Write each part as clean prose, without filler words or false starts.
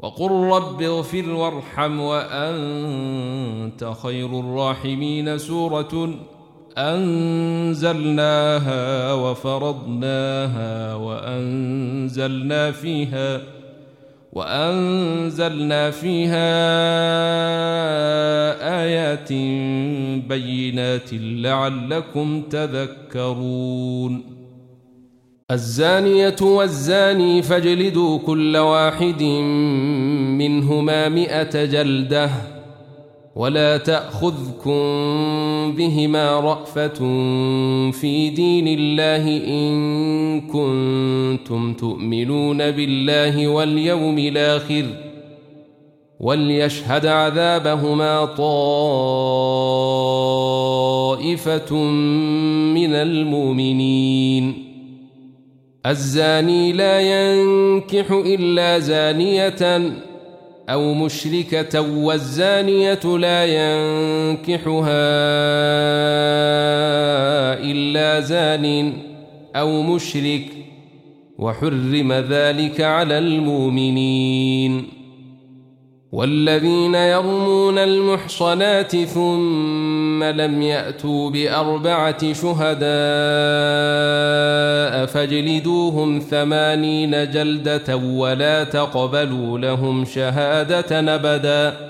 وقل رب اغفر وارحم وأنت خير الراحمين. سورة أنزلناها وفرضناها وأنزلنا فيها آيات بينات لعلكم تذكرون. الزانية والزاني فاجلدوا كل واحد منهما 100 جلدة ولا تأخذكم بهما رأفة في دين الله إن كنتم تؤمنون بالله واليوم الآخر وليشهد عذابهما طائفة من المؤمنين. الزاني لا ينكح إلا زانية أو مشركة والزانية لا ينكحها إلا زان أو مشرك وحرم ذلك على المؤمنين. والذين يرمون المحصنات ثم لم يأتوا ب4 شهداء فاجلدوهم 80 جلدة ولا تقبلوا لهم شهادة أبدا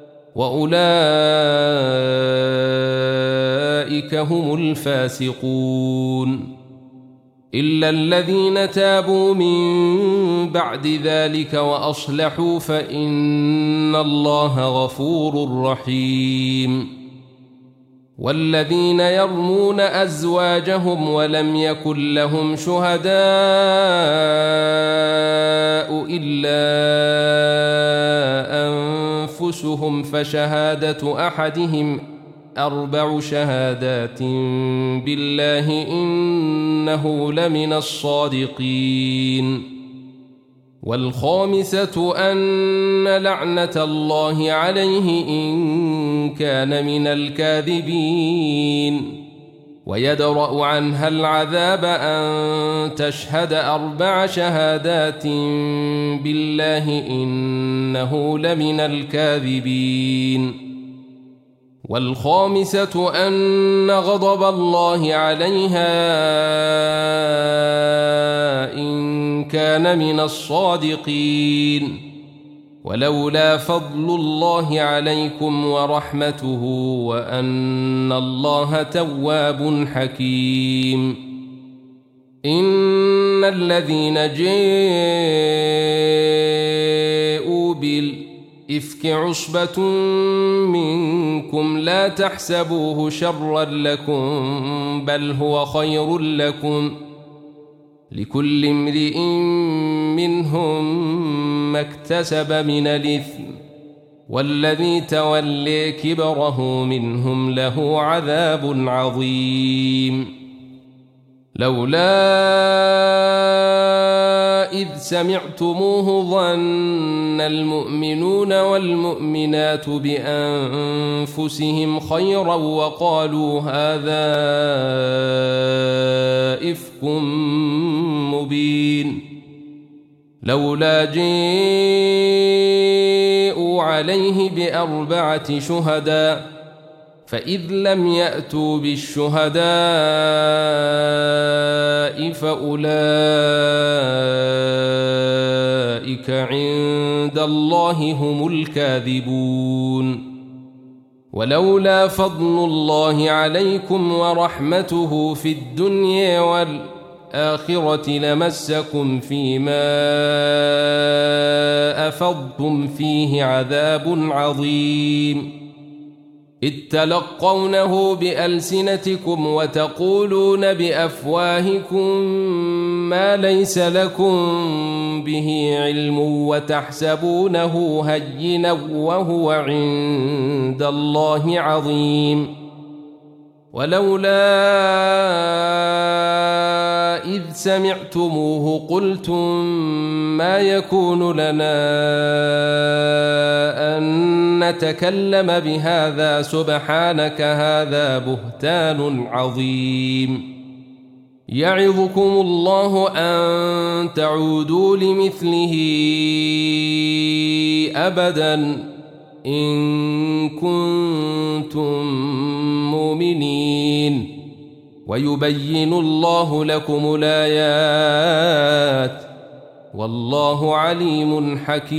وأولئك هم الفاسقون. إلا الذين تابوا من بعد ذلك وأصلحوا فإن الله غفور رحيم. والذين يرمون أزواجهم ولم يكن لهم شهداء إلا أنفسهم فشهادة أحدهم 4 شهادات بالله إنه لمن الصادقين. والخامسة أن لعنة الله عليه إن كان من الكاذبين. ويدرأ عنها العذاب أن تشهد 4 شهادات بالله إنه لمن الكاذبين. والخامسة أن غضب الله عليها إن كان من الصادقين. ولولا فضل الله عليكم ورحمته وأن الله تواب حكيم. إن الذين جاءوا بالإفك عصبة منكم لا تحسبوه شرا لكم بل هو خير لكم لكل امرئ منهم ما اكتسب من الإثم والذي تولي كبره منهم له عذاب عظيم. لولا إذ سمعتموه ظن المؤمنون والمؤمنات بأنفسهم خيرا وقالوا هذا إفك مبين. لولا جاءوا عليه ب4 شهداء فإذ لم يأتوا بالشهداء فأولئك عند الله هم الكاذبون. ولولا فضل الله عليكم ورحمته في الدنيا والآخرة لمسكم فيما أفضتم فيه عذاب عظيم. إذ تلقونه بألسنتكم وتقولون بأفواهكم ما ليس لكم به علم وتحسبونه هينا وهو عند الله عظيم. ولولا إذ سمعتموه قلتم ما يكون لنا أن نتكلم بهذا سبحانك هذا بهتان عظيم. يعظكم الله أن تعودوا لمثله أبدا إن كنتم مؤمنين ويبين الله لكم الآيات والله عليم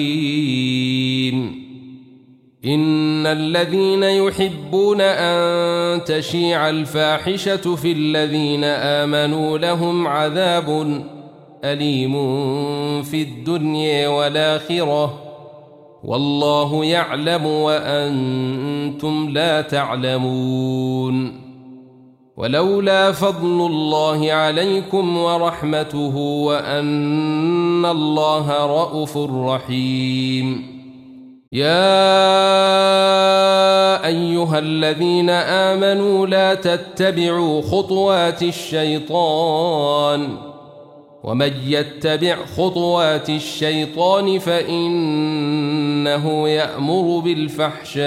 حكيم إن الذين يحبون أن تشيع الفاحشة في الذين آمنوا لهم عذاب أليم في الدنيا والآخرة والله يعلم وأنتم لا تعلمون ولولا فضل الله عليكم ورحمته وأن الله رءوف رحيم يا أيها الذين آمنوا لا تتبعوا خطوات الشيطان ومن يتبع خطوات الشيطان فإنه يأمر بالفحشاء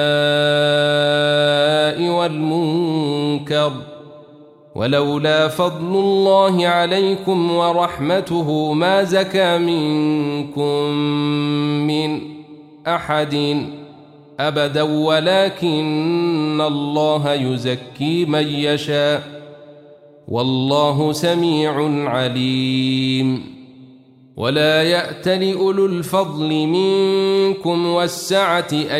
والمنكر ولولا فضل الله عليكم ورحمته ما زكى منكم من أحد أبدا ولكن الله يزكي من يشاء والله سميع عليم ولا يأتل أولو الفضل منكم والسعة أن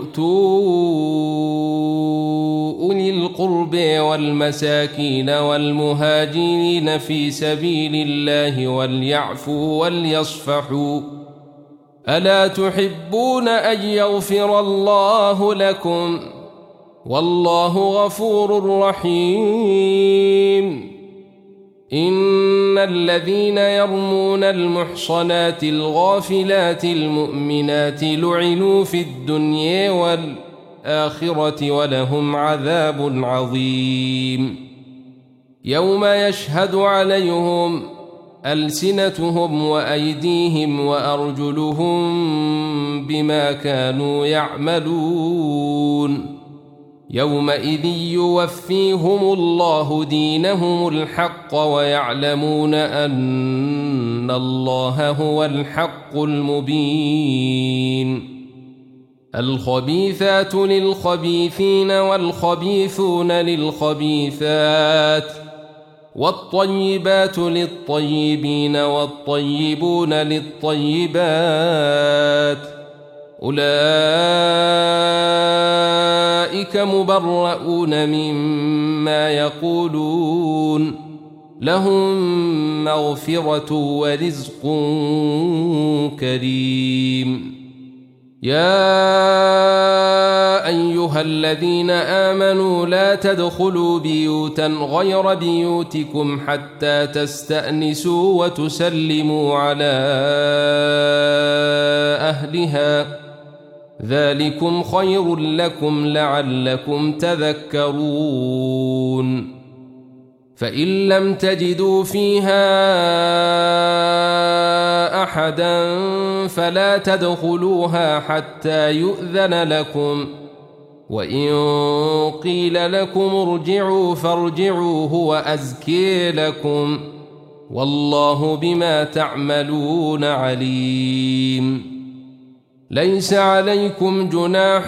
يؤتوا أولي القرب والمساكين والمهاجرين في سبيل الله وليعفوا وليصفحوا ألا تحبون أن يغفر الله لكم والله غفور رحيم إن الذين يرمون المحصنات الغافلات المؤمنات لعنوا في الدنيا والآخرة ولهم عذاب عظيم يوم يشهد عليهم ألسنتهم وأيديهم وأرجلهم بما كانوا يعملون يومئذ يوفيهم الله دينهم الحق ويعلمون أن الله هو الحق المبين الخبيثات للخبيثين والخبيثون للخبيثات والطيبات للطيبين والطيبون للطيبات أولئك مبرؤون مما يقولون لهم مغفرة ورزق كريم يا أيها الذين آمنوا لا تدخلوا بيوتا غير بيوتكم حتى تستأنسوا وتسلموا على أهلها ذلكم خير لكم لعلكم تذكرون فإن لم تجدوا فيها أحدا فلا تدخلوها حتى يؤذن لكم وإن قيل لكم ارجعوا فارجعوا هو أزكي لكم والله بما تعملون عليم ليس عليكم جناح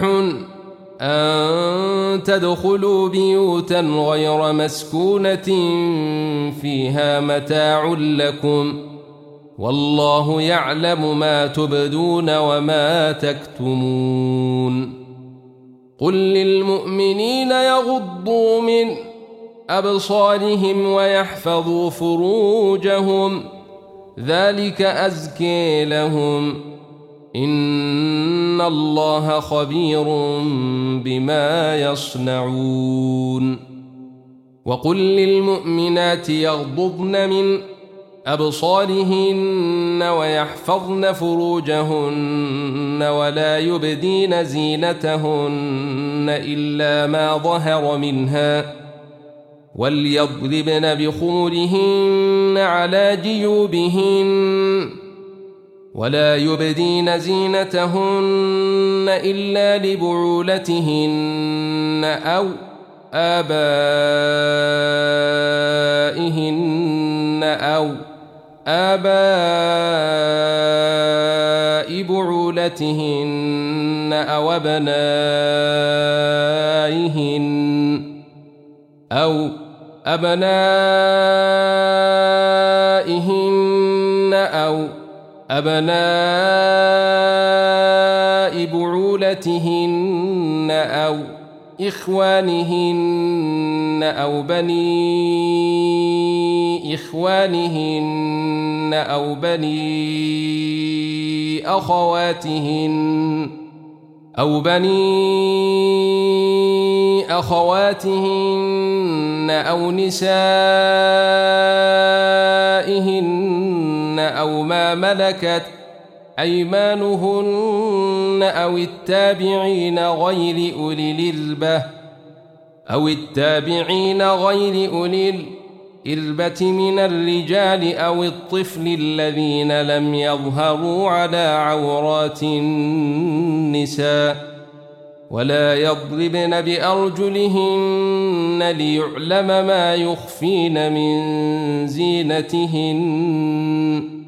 أن تدخلوا بيوتا غير مسكونة فيها متاع لكم والله يعلم ما تبدون وما تكتمون قل للمؤمنين يغضوا من أبصارهم ويحفظوا فروجهم ذلك أزكي لهم إن الله خبير بما يصنعون وقل للمؤمنات يغضضن من أبصارهن ويحفظن فروجهن ولا يبدين زينتهن إلا ما ظهر منها وليضربن بخمرهن على جيوبهن ولا يبدين زينتهن إلا لبعولتهن أو آبائهن أو آباء بعولتهن أو أبناء بعولتهن أو إخوانهن أو بني إخوانهن أو بني أخواتهن أو نسائهن أو ما ملكت أيمانهن أو التابعين غير أولي الإربة من الرجال أو الطفل الذين لم يظهروا على عورات النساء ولا يضربن بأرجلهن ليعلم ما يخفين من زينتهن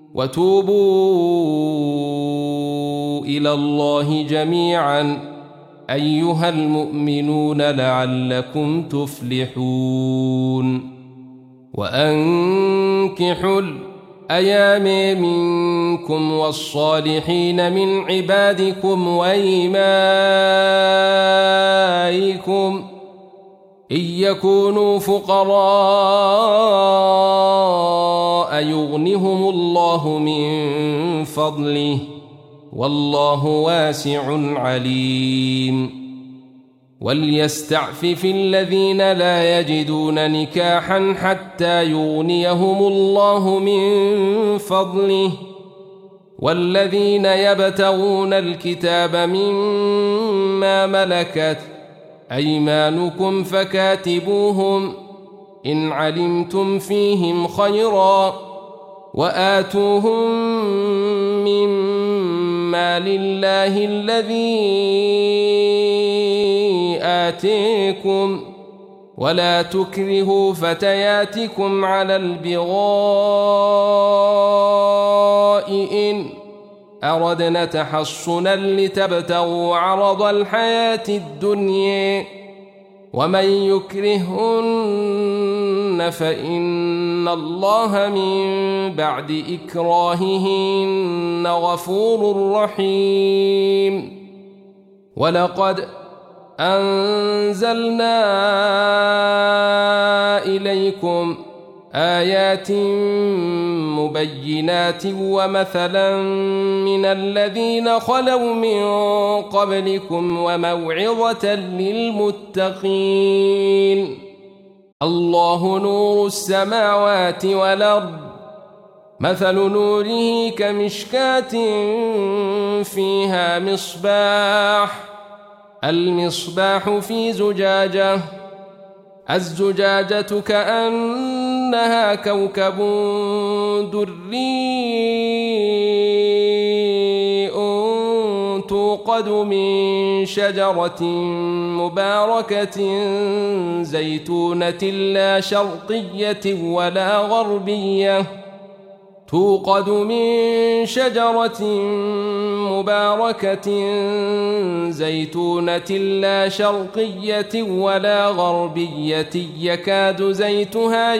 وتوبوا إلى الله جميعا أيها المؤمنون لعلكم تفلحون وأنكحوا الأيام منكم والصالحين من عبادكم وإمائكم إن يكونوا فقراء يغنهم الله من فضله والله واسع عليم وليستعفف الذين لا يجدون نكاحا حتى يغنيهم الله من فضله والذين يبتغون الكتاب مما ملكت أيمانكم فكاتبوهم إن علمتم فيهم خيرا وآتوهم مما لله الذي آتيكم ولا تكرهوا فتياتكم على البغاء إن أردنا تحصنا لتبتغوا عرض الحياة الدنيا ومن يكرهن فإن الله من بعد إكراههن غفور رحيم ولقد أنزلنا إليكم آيات مبينات ومثلا من الذين خلوا من قبلكم وموعظة للمتقين الله نور السماوات والأرض مثل نوره كمشكاة فيها المصباح في زجاجة الزجاجة كأنها كوكب دري توقد من شجرة مباركة زيتونة لا شرقية ولا غربية يكاد زيتها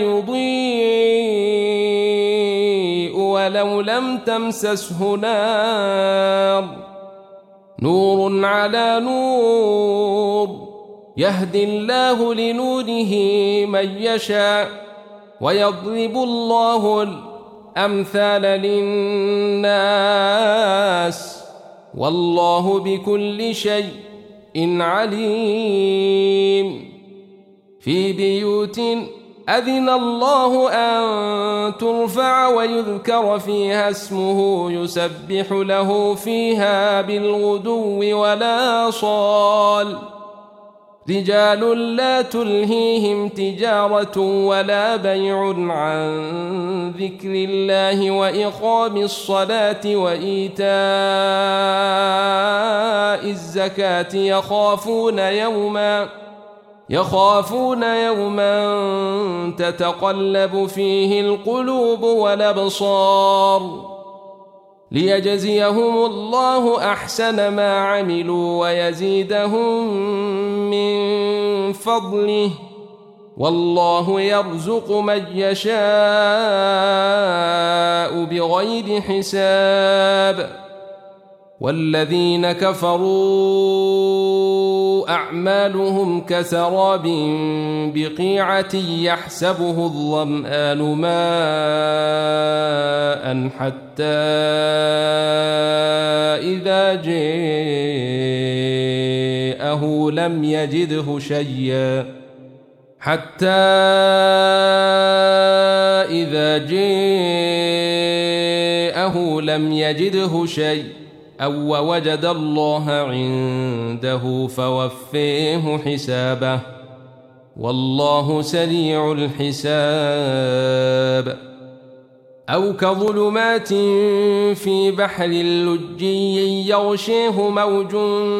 يضيء ولو لم تمسسه نار نور على نور يهدي الله لنوره من يشاء ويضرب الله الأمثال للناس والله بكل شيء عليم في بيوت أذن الله أن ترفع ويذكر فيها اسمه يسبح له فيها بالغدو والآصال رجال لا تلهيهم تجارة ولا بيع عن ذكر الله وإقام الصلاة وإيتاء يخافون يوما تتقلب فيه القلوب والأبصار ليجزيهم الله أحسن ما عملوا ويزيدهم من فضله والله يرزق من يشاء بغير حساب. والذين كفروا أعمالهم كسراب بقيعة يحسبه الظمآن ماء حتى إذا جاءه لم يجده شيء أو وجد الله عنده فوفيه حسابه والله سريع الحساب. أو كظلمات في بحر لجي يغشيه موج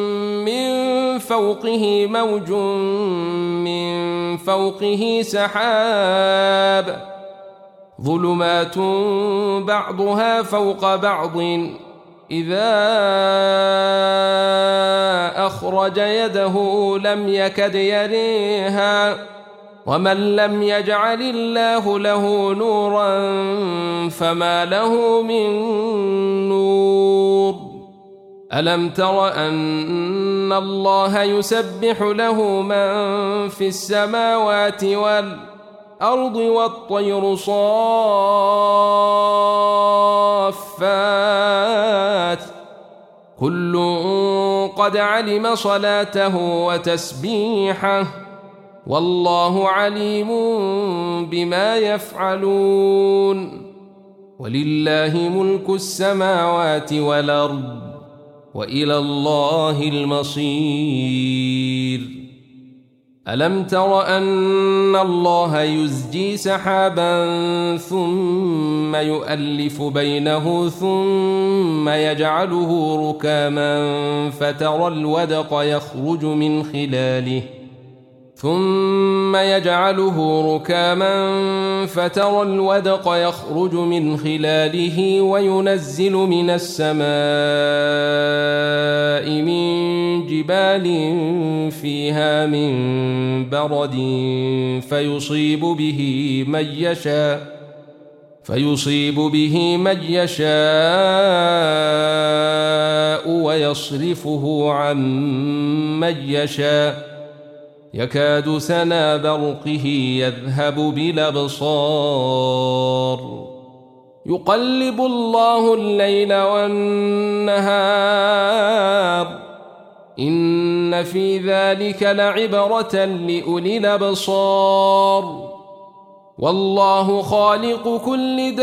من فوقه سحاب ظلمات بعضها فوق بعض إذا أخرج يده لم يكد يريها ومن لم يجعل الله له نورا فما له من نور. ألم تر أن الله يسبح له من في السماوات والأرض والطير صافات كل قد علم صلاته وتسبيحه والله عليم بما يفعلون. ولله ملك السماوات والأرض وإلى الله المصير. ألم تر أن الله يزجي سحابا ثم يؤلف بينه ثم يجعله ركاما فترى الودق يخرج من خلاله وينزل من السماء من جبال فيها من برد فيصيب به من يشاء ويصرفه عن من يشاء يكاد سنا برقه يذهب بالأبصار يقلب الله الليل والنهار إن في ذلك لعبرة لأولي الأبصار والله خالق كل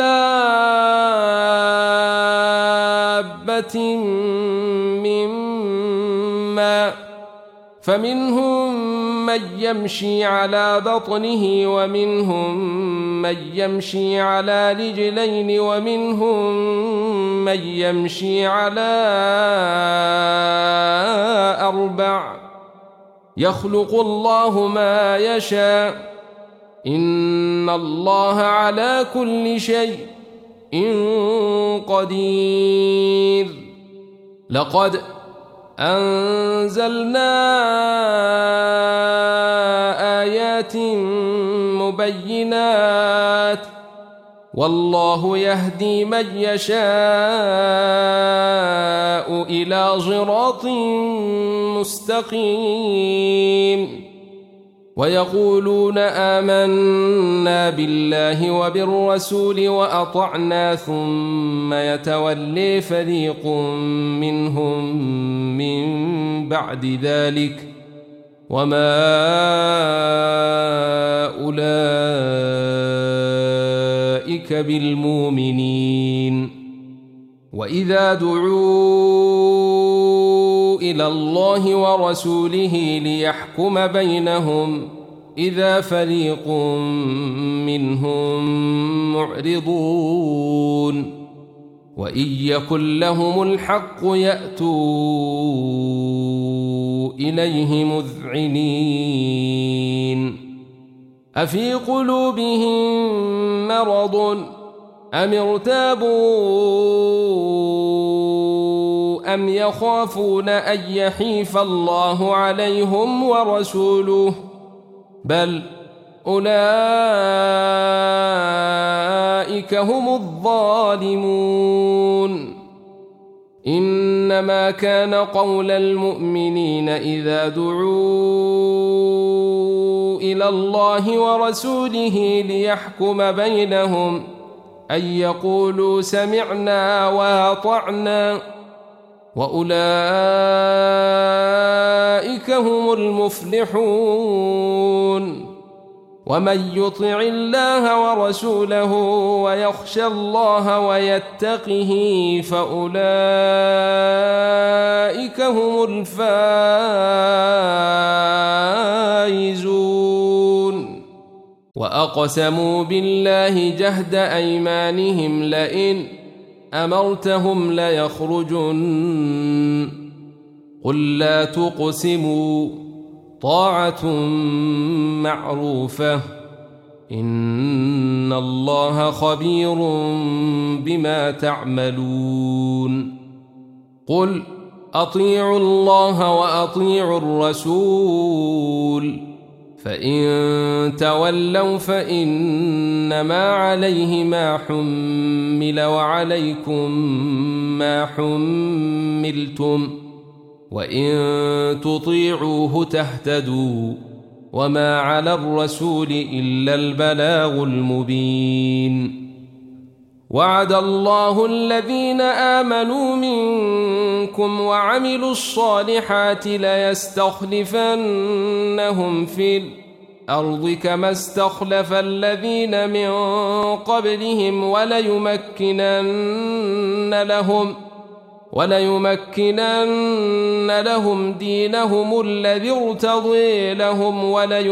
دابة من ماء فمنهم من يمشي على بطنه ومنهم من يمشي على رجلين ومنهم من يمشي على أربع يخلق الله ما يشاء إن الله على كل شيء قدير. لقد أنزلنا آيات مبينات والله يهدي من يشاء إلى صراط مستقيم. ويقولون آمنا بالله وبالرسول وأطعنا ثم يتولي فريق منهم من بعد ذلك وما أولئك بالمؤمنين. وإذا دعوا إلى الله ورسوله ليحكم بينهم إذا فريق منهم معرضون وإن يكن لهم الحق يأتوا إليه مذعنين أفي قلوبهم مرض أم ارتابوا أم يخافون أن يحيف الله عليهم ورسوله بل أولئك هم الظالمون إنما كان قول المؤمنين إذا دعوا إلى الله ورسوله ليحكم بينهم أن يقولوا سمعنا وأطعنا وأولئك هم المفلحون ومن يطع الله ورسوله ويخشى الله ويتقه فأولئك هم الفائزون وأقسموا بالله جهد أيمانهم لئن أمرتهم ليخرجن قل لا تقسموا طاعة معروفة إن الله خبير بما تعملون قل أطيعوا الله وأطيعوا الرسول فإن تولوا فإنما عليه ما حمل وعليكم ما حملتم وإن تطيعوه تهتدوا وما على الرسول إلا البلاغ المبين وعد الله الذين آمنوا منكم وعملوا الصالحات ليستخلفنهم في الأرض كما استخلف الذين من قبلهم وليمكنن لهم دينهم الذي ارتضي لهم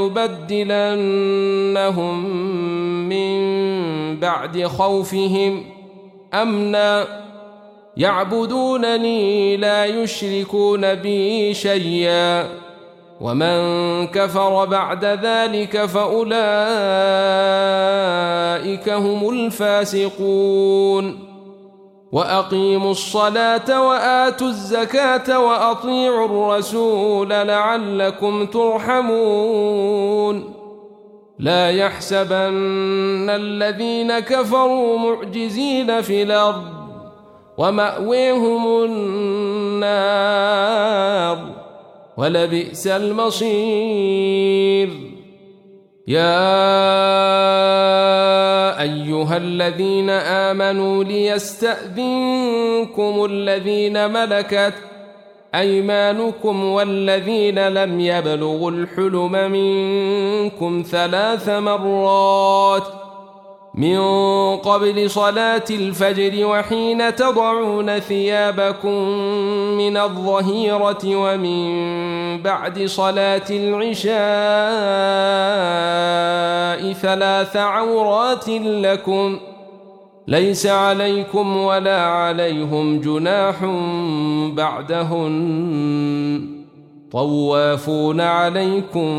وليبدلنهم من بعد خوفهم أمنا يعبدونني لا يشركون بي شيئا ومن كفر بعد ذلك فأولئك هم الفاسقون وأقيموا الصلاة وآتوا الزكاة وأطيعوا الرسول لعلكم ترحمون لا يحسبن الذين كفروا معجزين في الأرض ومأويهم النار ولبئس المصير يا أيها الذين آمنوا ليستأذنكم الذين ملكت أيمانكم والذين لم يبلغوا الحلم منكم 3 مرات من قبل صلاة الفجر وحين تضعون ثيابكم من الظهيرة ومن بعد صلاة العشاء 3 عورات لكم ليس عليكم ولا عليهم جناح بعدهن طوافون عليكم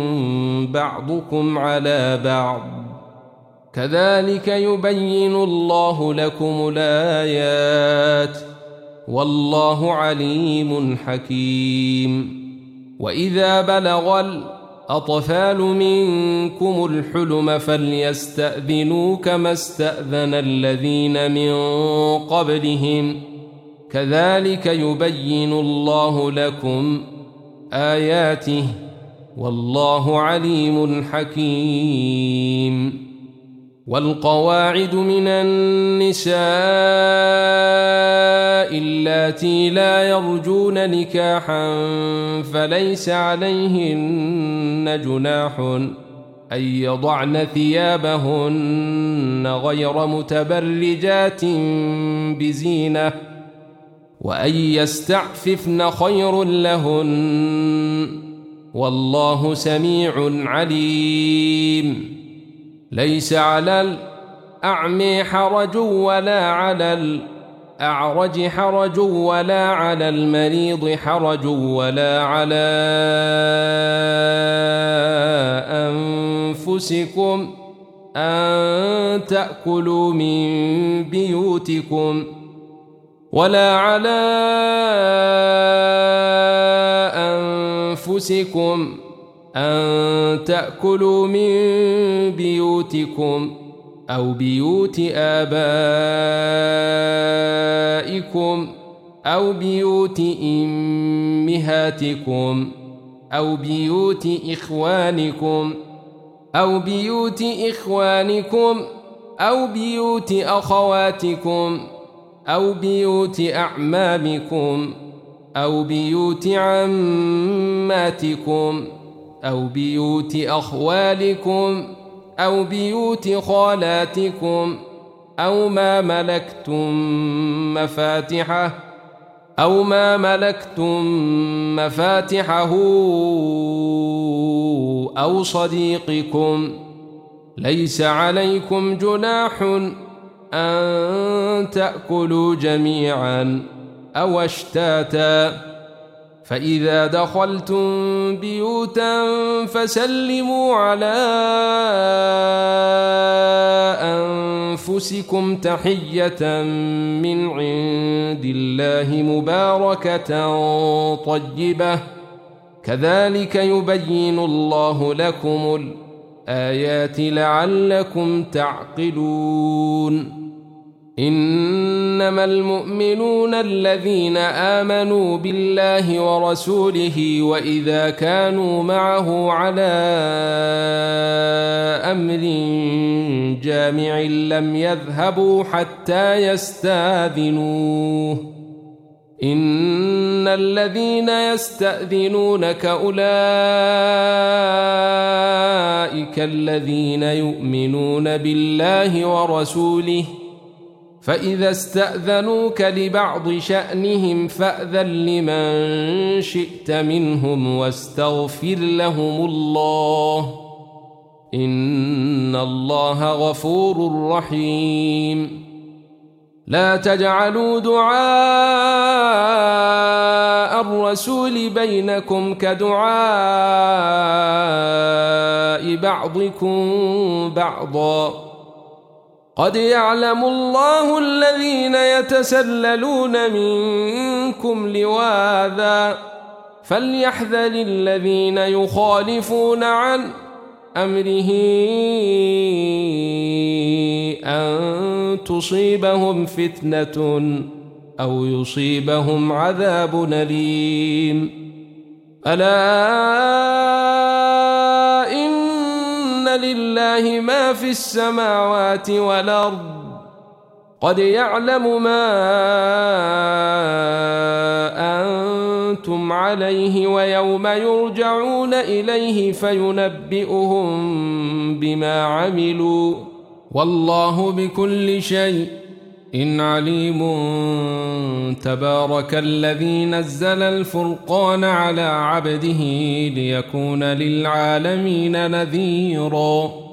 بعضكم على بعض كذلك يبين الله لكم الآيات والله عليم حكيم وإذا بلغ الأطفال منكم الحلم فليستأذنوا كما استأذن الذين من قبلهم كذلك يبين الله لكم آياته والله عليم حكيم والقواعد من النساء اللاتي لا يرجون نكاحا فليس عليهن جناح أن يضعن ثيابهن غير متبرجات بزينة وأن يستعففن خير لهن والله سميع عليم ليس على الأعمى حرج ولا على أعرج حرج ولا على المريض حرج ولا على أنفسكم أن تأكلوا من بيوتكم أو بيوت آبائكم أو بيوت أمهاتكم أو بيوت إخوانكم أو بيوت إخوانكم أو بيوت أخواتكم أو بيوت أعمامكم أو بيوت عماتكم أو بيوت أخوالكم أو بيوت خالاتكم أو ما ملكتم مفاتحه أو صديقكم. ليس عليكم جناح أن تأكلوا جميعا أو أشتاتا، فإذا دخلتم بيوتا فسلموا على أنفسكم تحية من عند الله مباركة طيبة، كذلك يبين الله لكم الآيات لعلكم تعقلون. إنما المؤمنون الذين آمنوا بالله ورسوله وإذا كانوا معه على أمر جامع لم يذهبوا حتى يستأذنوه. إن الذين يستأذنونك أولئك الذين يؤمنون بالله ورسوله، فإذا استأذنوك لبعض شأنهم فأذن لمن شئت منهم واستغفر لهم الله، إن الله غفور رحيم. لا تجعلوا دعاء الرسول بينكم كدعاء بعضكم بعضا، قد يعلم الله الذين يتسللون منكم لواذا، فليحذر الذين يخالفون عن أمره أن تصيبهم فتنة أو يصيبهم عذاب أليم. ألا إن لله ما في السماوات والأرض، قد يعلم ما أنتم عليه ويوم يرجعون إليه فينبئهم بما عملوا، والله بكل شيء عليم. تبارك الذي نزل الفرقان على عبده ليكون للعالمين نذيرا.